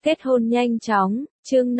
Kết hôn nhanh chóng, chương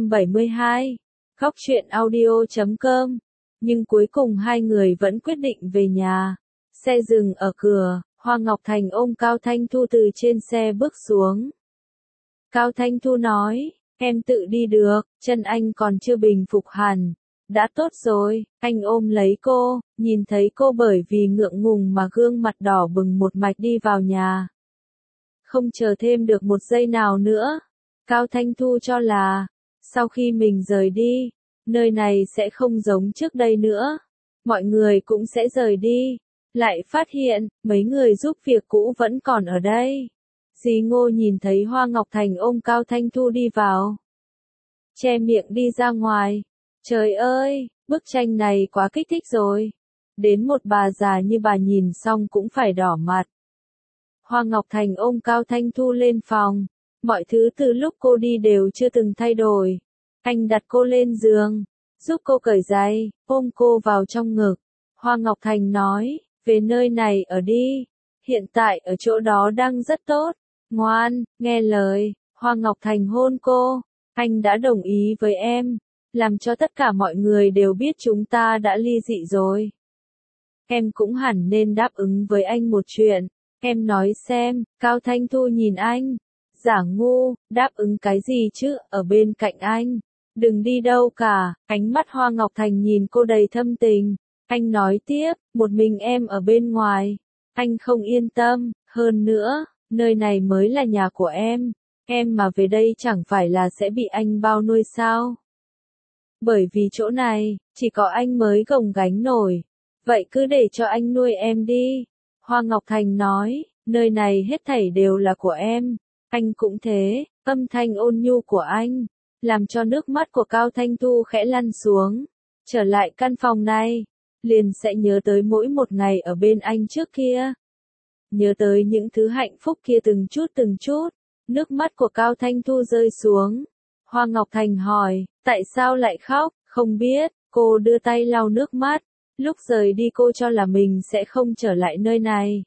572. Góc truyện audio.com. Nhưng cuối cùng hai người vẫn quyết định về nhà. Xe dừng ở cửa, Hoa Ngọc Thành ôm Cao Thanh Thu từ trên xe bước xuống. Cao Thanh Thu nói, em tự đi được, chân anh còn chưa bình phục hẳn. Đã tốt rồi, anh ôm lấy cô, nhìn thấy cô bởi vì ngượng ngùng mà gương mặt đỏ bừng một mạch đi vào nhà. Không chờ thêm được một giây nào nữa, Cao Thanh Thu cho là, sau khi mình rời đi, nơi này sẽ không giống trước đây nữa. Mọi người cũng sẽ rời đi. Lại phát hiện, mấy người giúp việc cũ vẫn còn ở đây. Dì Ngô nhìn thấy Hoa Ngọc Thành ôm Cao Thanh Thu đi vào. Che miệng đi ra ngoài. Trời ơi, bức tranh này quá kích thích rồi. Đến một bà già như bà nhìn xong cũng phải đỏ mặt. Hoa Ngọc Thành ôm Cao Thanh Thu lên phòng. Mọi thứ từ lúc cô đi đều chưa từng thay đổi. Anh đặt cô lên giường, giúp cô cởi giày, ôm cô vào trong ngực. Hoa Ngọc Thành nói, về nơi này ở đi. Hiện tại ở chỗ đó đang rất tốt. Ngoan, nghe lời. Hoa Ngọc Thành hôn cô. Anh đã đồng ý với em. Làm cho tất cả mọi người đều biết chúng ta đã ly dị rồi. Em cũng hẳn nên đáp ứng với anh một chuyện. Em nói xem. Cao Thanh Thu nhìn anh. Giả ngu, đáp ứng cái gì chứ, ở bên cạnh anh. Đừng đi đâu cả. Ánh mắt Hoa Ngọc Thành nhìn cô đầy thâm tình. Anh nói tiếp, một mình em ở bên ngoài. Anh không yên tâm, hơn nữa, nơi này mới là nhà của em. Em mà về đây chẳng phải là sẽ bị anh bao nuôi sao? Bởi vì chỗ này, chỉ có anh mới gồng gánh nổi. Vậy cứ để cho anh nuôi em đi. Hoa Ngọc Thành nói, nơi này hết thảy đều là của em. Anh cũng thế, âm thanh ôn nhu của anh, làm cho nước mắt của Cao Thanh Thu khẽ lăn xuống. Trở lại căn phòng này, liền sẽ nhớ tới mỗi một ngày ở bên anh trước kia. Nhớ tới những thứ hạnh phúc kia từng chút, nước mắt của Cao Thanh Thu rơi xuống. Hoa Ngọc Thành hỏi, tại sao lại khóc, không biết, cô đưa tay lau nước mắt. Lúc rời đi cô cho là mình sẽ không trở lại nơi này.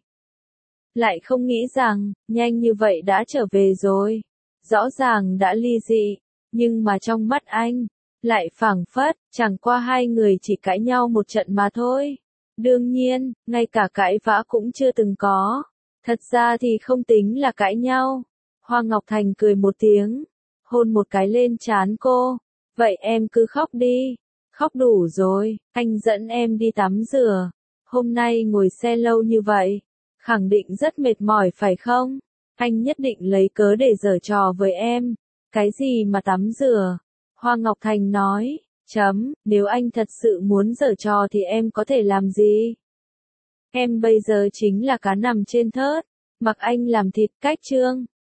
Lại không nghĩ rằng, nhanh như vậy đã trở về rồi. Rõ ràng đã ly dị, nhưng mà trong mắt anh, lại phảng phất, chẳng qua hai người chỉ cãi nhau một trận mà thôi. Đương nhiên, ngay cả cãi vã cũng chưa từng có. Thật ra thì không tính là cãi nhau. Hoa Ngọc Thành cười một tiếng, hôn một cái lên trán cô. Vậy em cứ khóc đi. Khóc đủ rồi, anh dẫn em đi tắm rửa. Hôm nay ngồi xe lâu như vậy, khẳng định rất mệt mỏi phải không? Anh nhất định lấy cớ để giở trò với em. Cái gì mà tắm rửa? Hoa Ngọc Thành nói, nếu anh thật sự muốn giở trò thì em có thể làm gì? Em bây giờ chính là cá nằm trên thớt, mặc anh làm thịt cách chương,